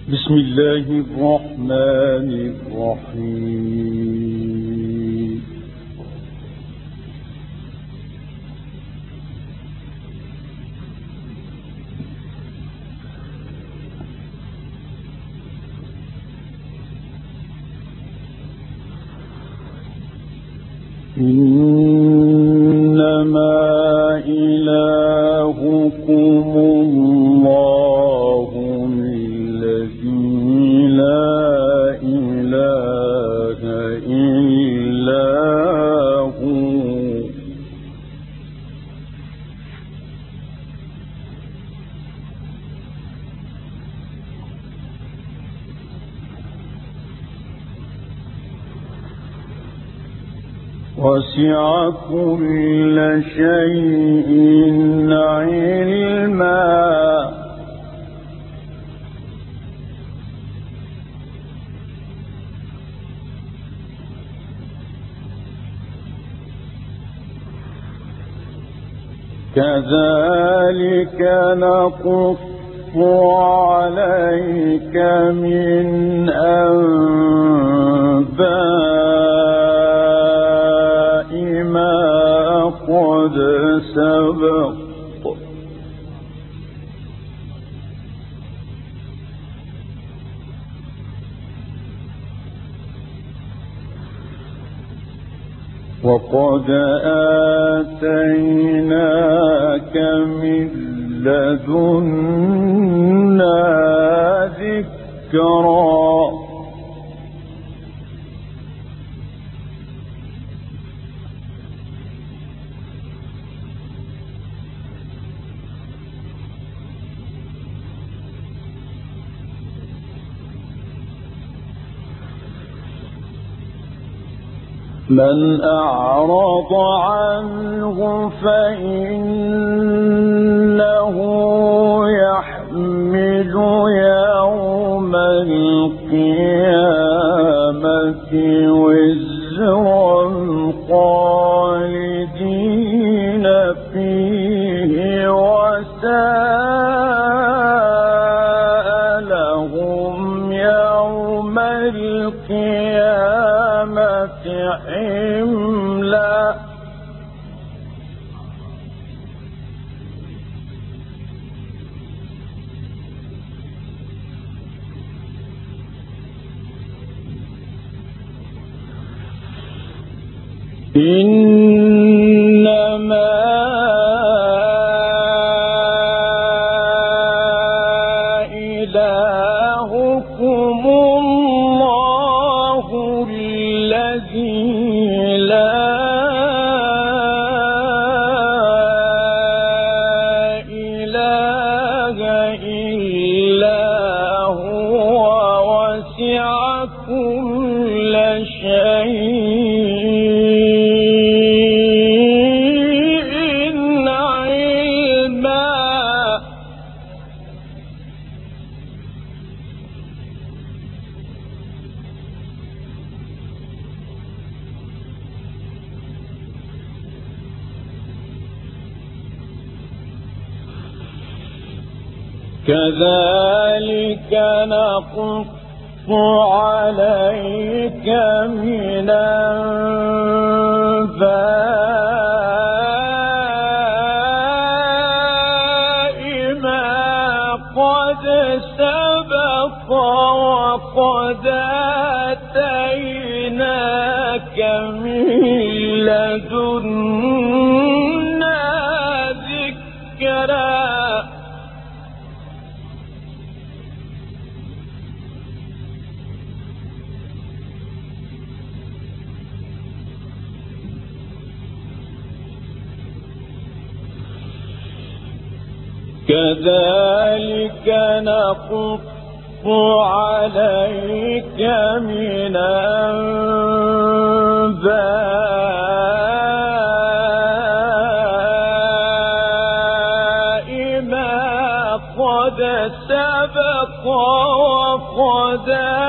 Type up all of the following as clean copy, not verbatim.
بسم الله الرحمن الرحيم. إنما إلهكم الله الذي لا إله إلا هو وسع كل شيء علما كذلك نقص عليك من أنباء ما قد سبق وقد آتيناك من لدنا ذكرا من أعرض عنه فإنه يحمل يوم القيامة وزرا خالدين فيه وساء لهم يوم القيامة حملا إنما إلهكم الله الذي لا إله إلا هو وسع كل شيء كذلك نقص عليك من أنباء ما قد سبق وقد آتيناك من لدنا ذكرا كذلك نقص عليك من أنباء ما قد سبق وقد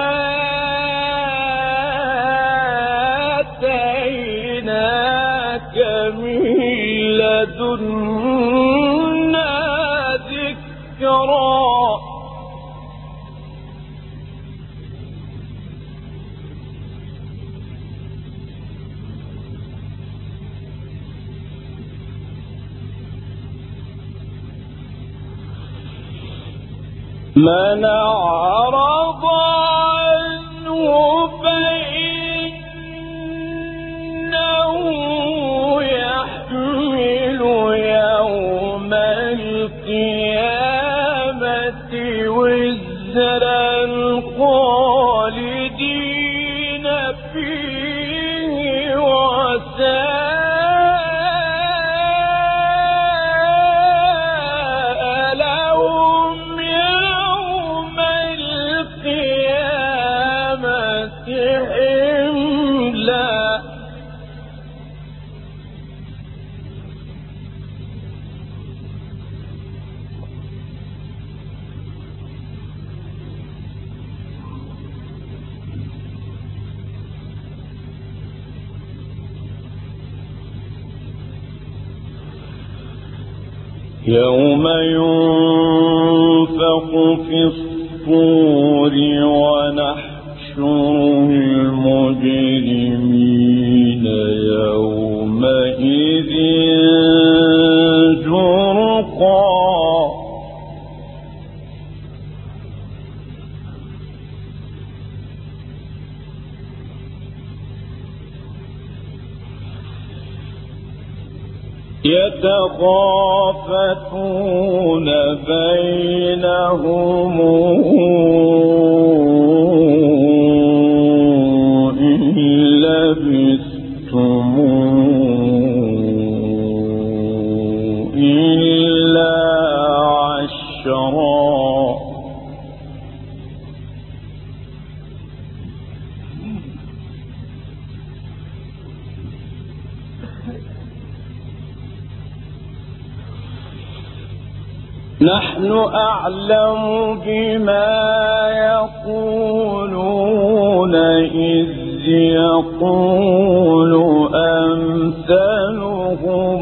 آتيناك من لدنا ذكرا من أعرض عنه فإنه يحمل يوم القيامة وزرا خالدين فيه يوم ينفخ في الصور ونحشر المجرمين يومئذ زرقا يتخافتون بينهم إن لبثتم إلا عشرا نحن أعلم بما يقولون إذ يقول أمثلهم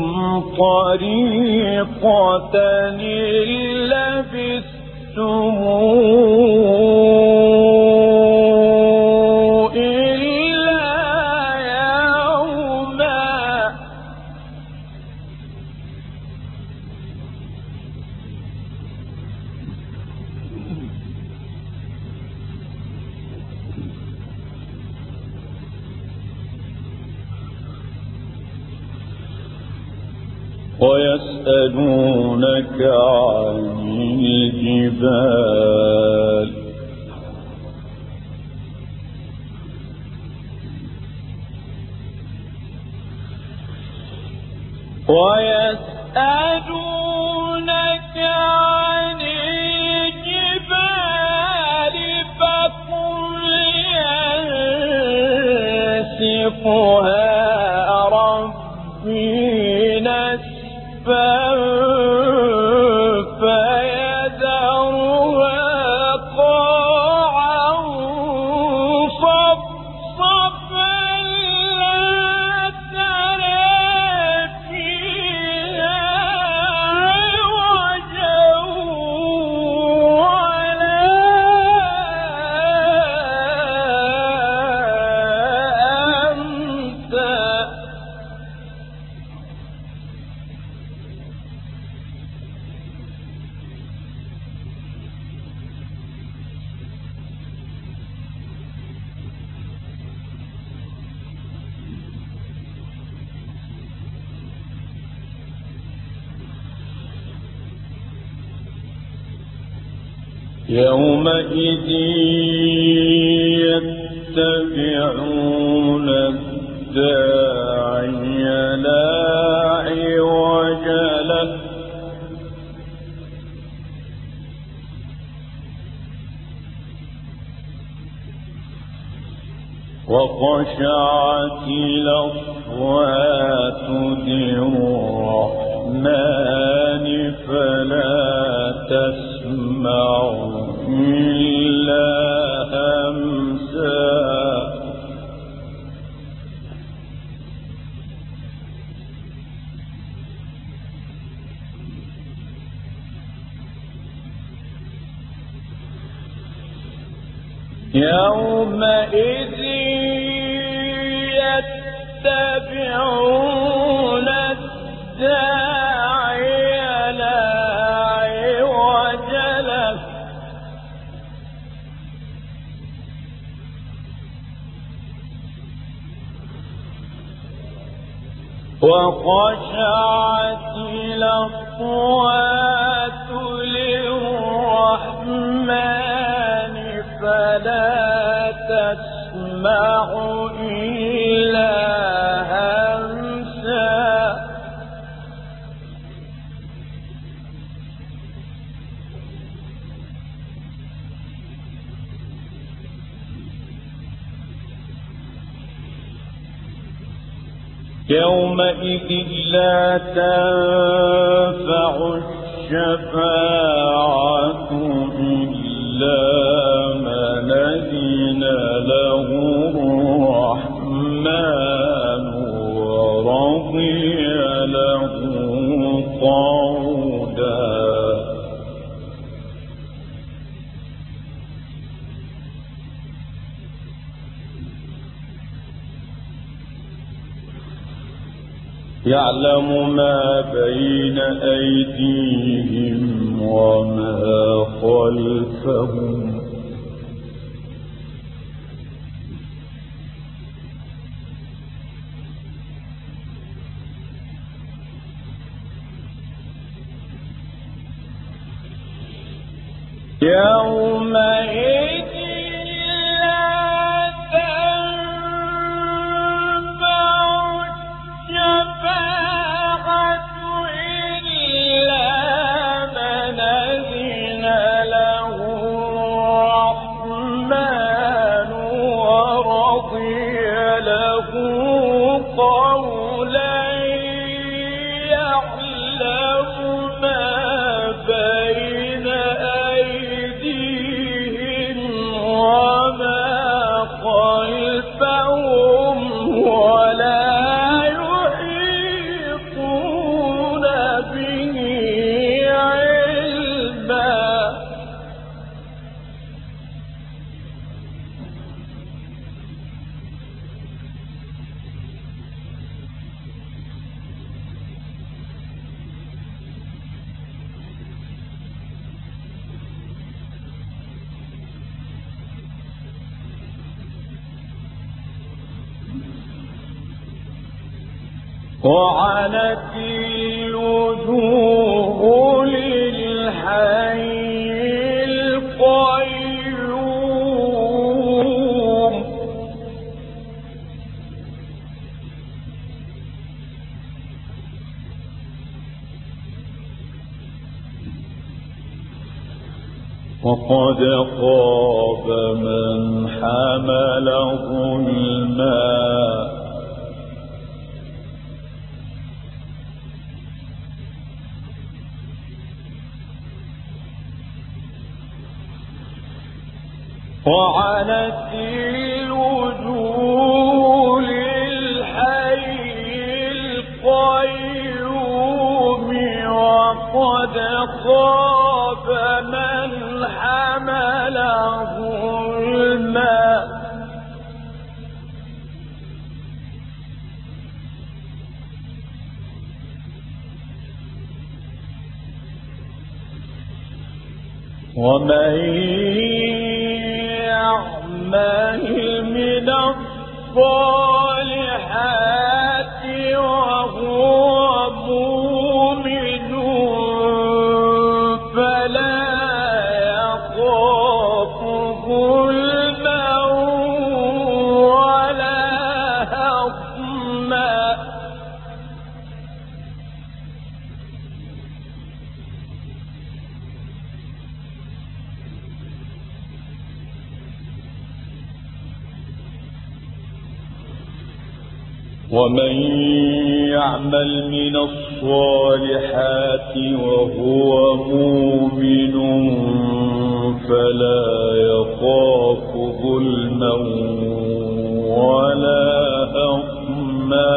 طريقة إن لبثتم ويسألونك عن الجبال فقل ينسفها ربي نسفا فيذرها قاعا صفصفا لا ترى فيها عوجا ولا أمتا يومئذ يتبعون الداعي لا عوج له وخشعت الأصوات للرحمن فلا تسمع إلا همسا يومئذ يتبعون الداعي لا عوج له وخشعت الأصوات للرحمن فلا تسمع إلا همسا. يومئذ لا تنفع الشفاعة إلا من أذن له الرحمن ورضي له قولا. يعلم ما بين أيديهم وما خلفهم يومئذ وعنت الوجوه للحي القيوم وقد خاب من حمل ظلما. وعنت الوجوه للحي القيوم وقد خاب من حمل ظلما. ومن يعمل من الصالحات وهو مؤمن فلا يخاف ظلما ولا هضما. ومن يعمل من الصالحات وهو مؤمن فلا يخاف ظلما ولا هضما.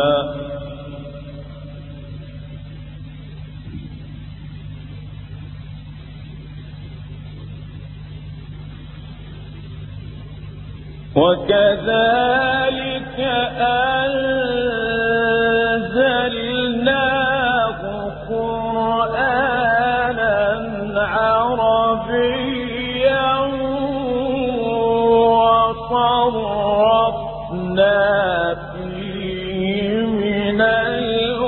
وكذلك أنزلناه قرآنا عربيا وصرفنا فيه من الوعيد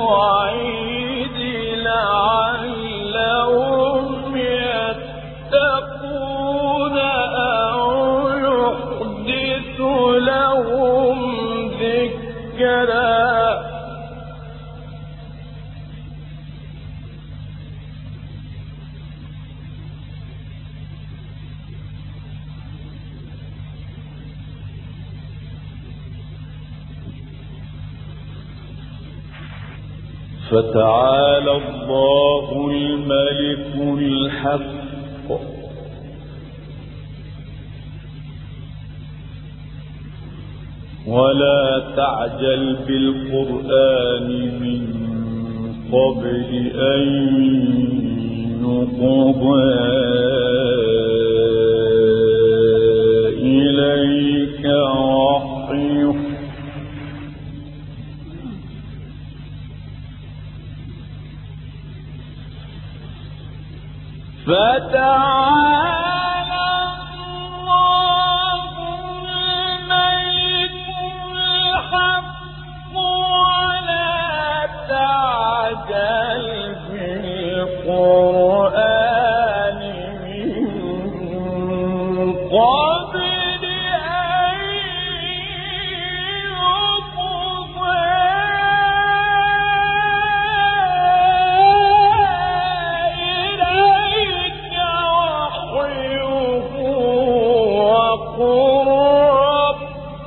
فتعالى الله الملك الحق ولا تعجل بالقرآن من قبل أن يقضى إليك وحيه فتعالى الله الملك الحق ولا تعجل بالقرآن من قبل أن يقضى إليك وحيه وقل رب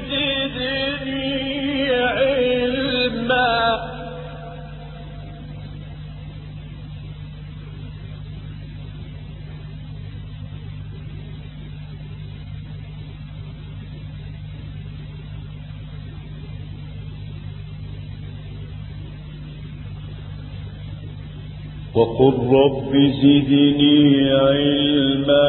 زدني علما وقل رب زدني علما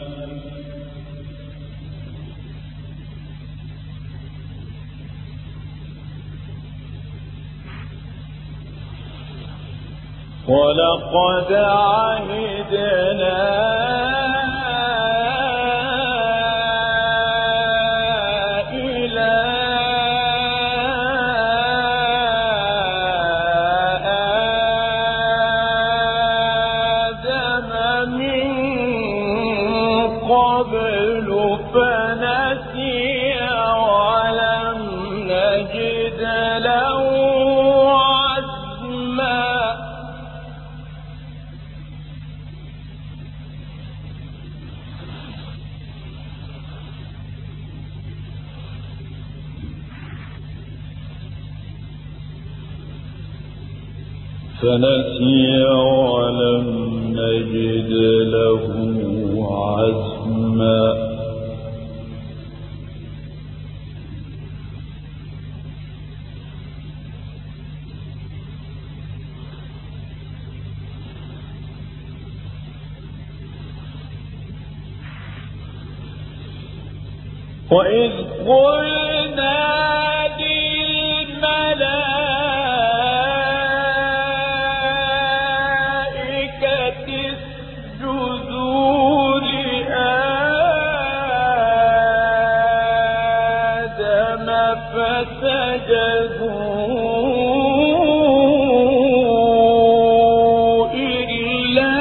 ولقد عهدنا إلى آدم من قبل فنسي ولم نجد له عزما فنسي ولم نجد له عزما وإذ قلنا للملائكة اسجدوا لآدم فسجدوا إلا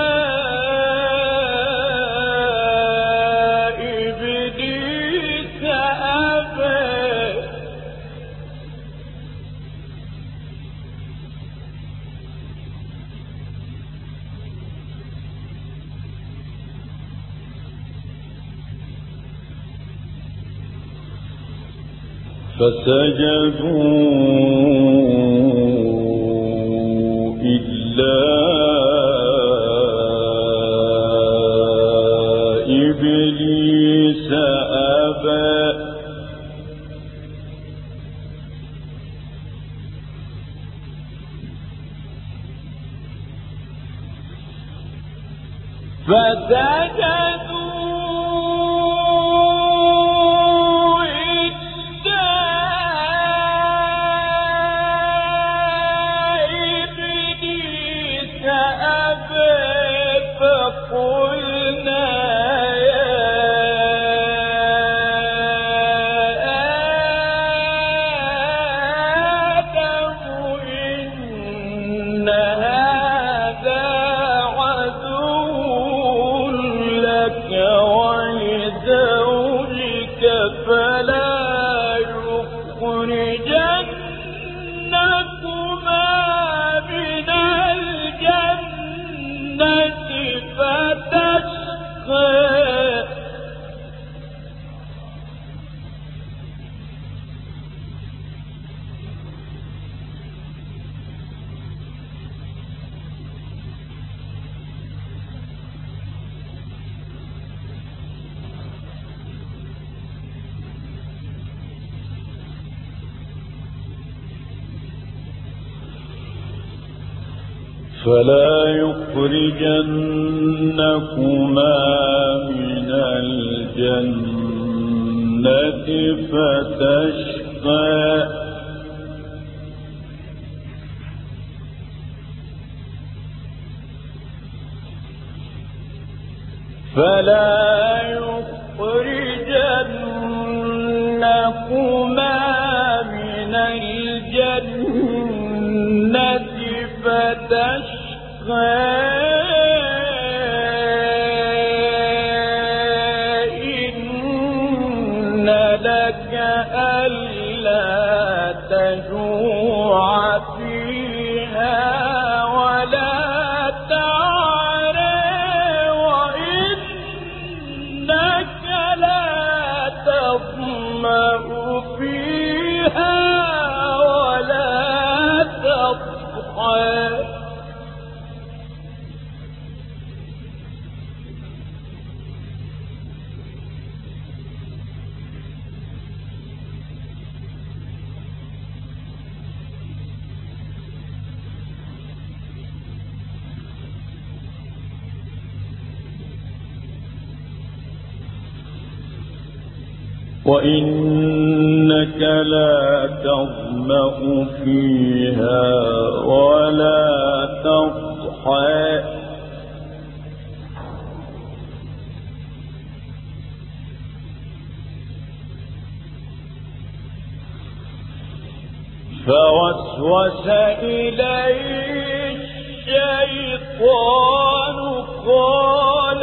إبليس أبى فسجدوا إلا إبليس أبى فسجدوا إلا إبليس أبى فقلنا يا آدم إن هذا عدو لك فلا يخرجنكما من الجنة فتشقى إن لك ألا تجوع فيها ولا تعرى وإنك لا تظمأ فيها ولا تضحى وإنك لا تظمأ فيها ولا تضحى فوسوس إليه الشيطان قال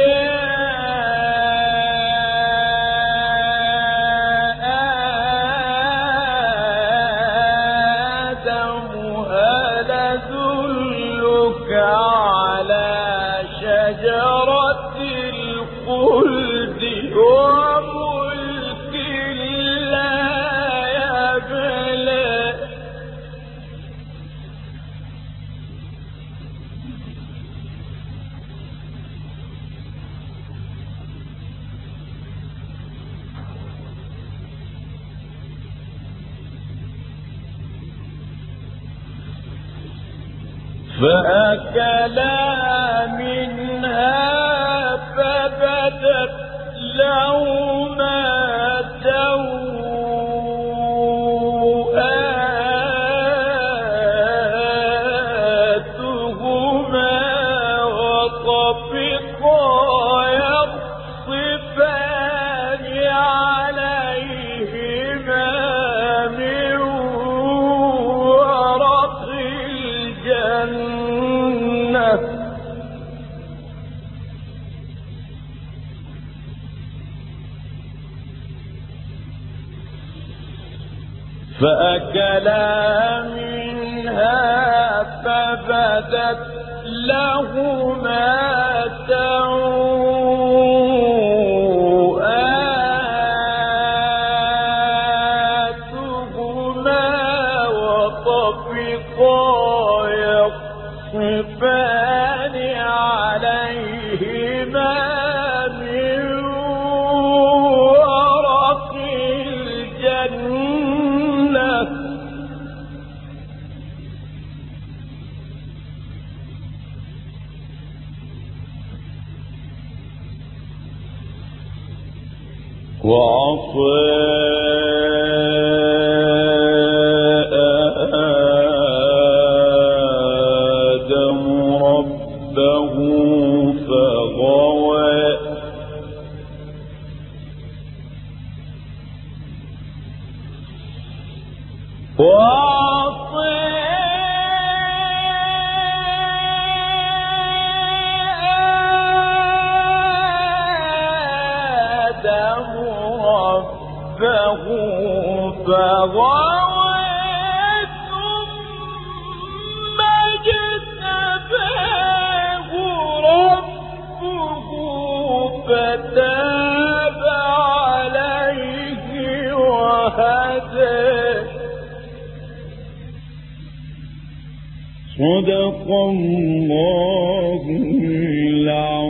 فأكلا منها فبدت لهما سوآتهما وطفقا يخصفان عليهما من ورق الجنة فأكلا منها فبدت لهما سوآتهما وطفقا يخصفان عليهما من ورق الجنة وعصى آدم ربه فغوى ثم اجتباه ربه فتاب عليه وهدى صدق الله العظيم.